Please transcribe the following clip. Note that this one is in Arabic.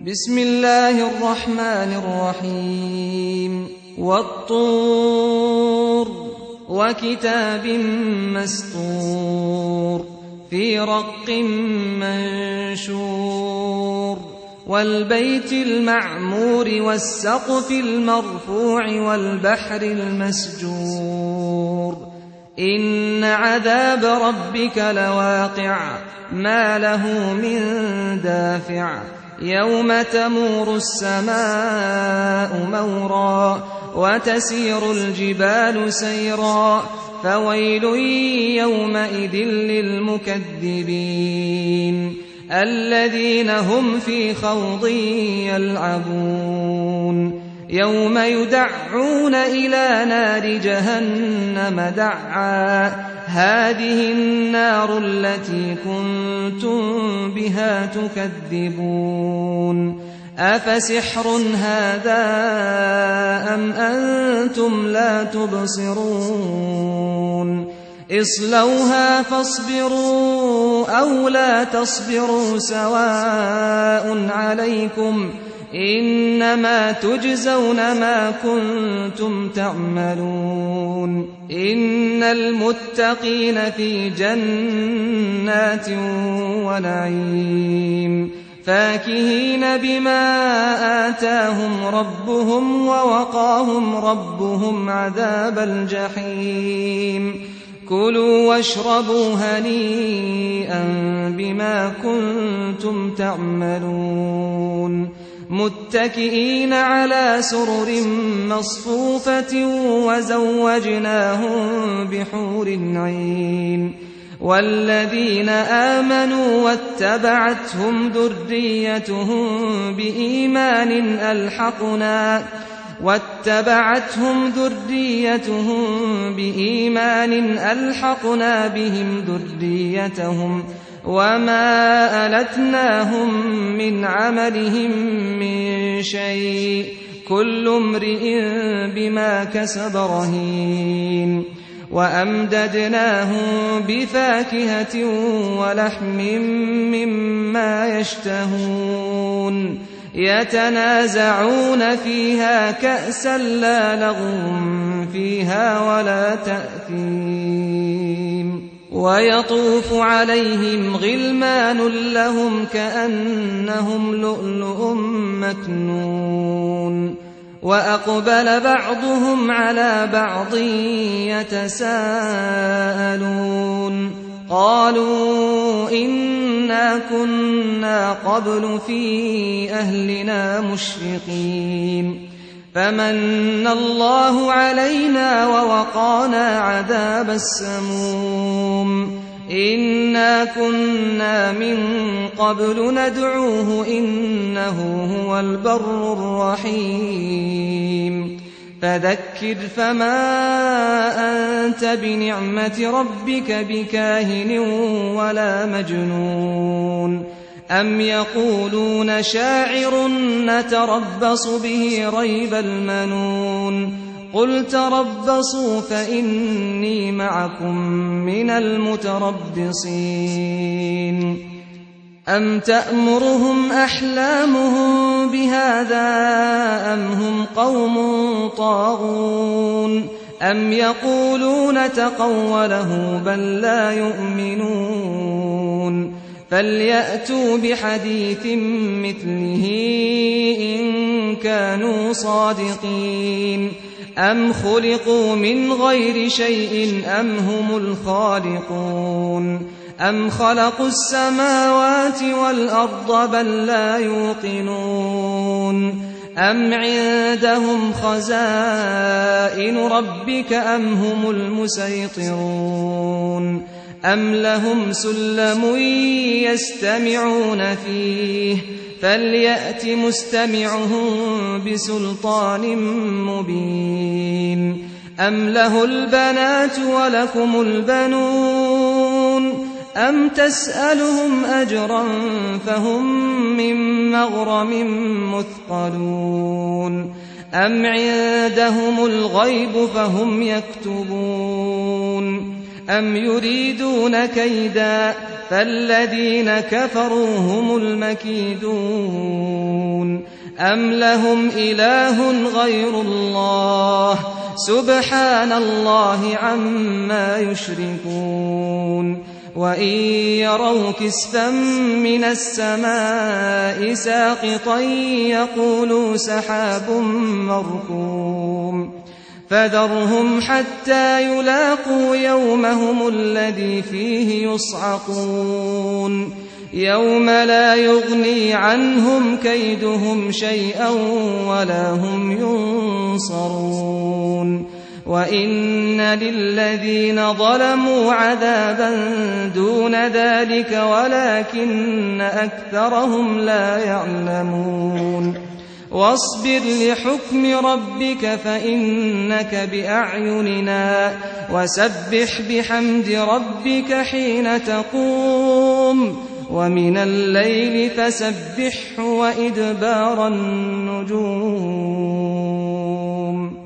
بسم الله الرحمن الرحيم والطور وكتاب مسطور في رق منشور والبيت المعمور والسقف المرفوع والبحر المسجور إن عذاب ربك لواقع ما له من دافع يوم تمور السماء مورا وتسير الجبال سيرا فويل يومئذ للمكذبين الذين هم في خوض يلعبون يوم يدعون إلى نار جهنم دعا هذه النار التي كنتم بها تكذبون أفسحر هذا أم أنتم لا تبصرون اصلوها فاصبروا أو لا تصبروا سواء عليكم إنما تجزون ما كنتم تعملون إن المتقين في جنات ونعيم فاكهين بما آتاهم ربهم ووقاهم ربهم عذاب الجحيم كلوا واشربوا هنيئا بما كنتم تعملون متكئين على سرر مصفوفة وزوجناهم بحور عين والذين آمنوا واتبعتهم ذريتهم بإيمان ألحقنا بهم ذريتهم وما ألتناهم من عملهم من شيء كل امرئ بما كسب رهين وأمددناهم بفاكهة ولحم مما يشتهون يتنازعون فيها كأسا لا لغو فيها ولا تأثيم ويطوف عليهم غلمان لهم كأنهم لؤلؤ مكنون وأقبل بعضهم على بعض يتساءلون قالوا إنا كنا قبل في أهلنا مشفقين فمن الله علينا ووقانا عذاب السموم إنا كنا من قبل ندعوه إنه هو البر الرحيم فذكر فما أنت بنعمة ربك بكاهن ولا مجنون أم يقولون شاعر نتربص به ريب المنون قل تربصوا فإني معكم من المتربصين أم تأمرهم أحلامهم بهذا أم هم قوم طاغون أم يقولون تقوله بل لا يؤمنون فليأتوا بحديث مثله إن كانوا صادقين أم خلقوا من غير شيء أم هم الخالقون أم خلقوا السماوات والأرض بل لا يوقنون أم عندهم خزائن ربك أم هم المسيطرون أم لهم سلم يستمعون فيه فليأت مستمعهم بسلطان مبين أم له البنات ولكم البنون أم تسألهم أجرا فهم من مغرم مثقلون أم عندهم الغيب فهم يكتبون أم يريدون كيدا فالذين كفروا هم المكيدون أم لهم إله غير الله سبحان الله عما يشركون وإن يروا كسفا من السماء ساقطا يقولوا سحاب مركوم فذرهم حتى يلاقوا يومهم الذي فيه يصعقون يوم لا يغني عنهم كيدهم شيئا ولا هم ينصرون وإن للذين ظلموا عذابا دون ذلك ولكن أكثرهم لا يعلمون واصبر لحكم ربك فإنك بأعيننا وسبح بحمد ربك حين تقوم ومن الليل فسبحه وإدبار النجوم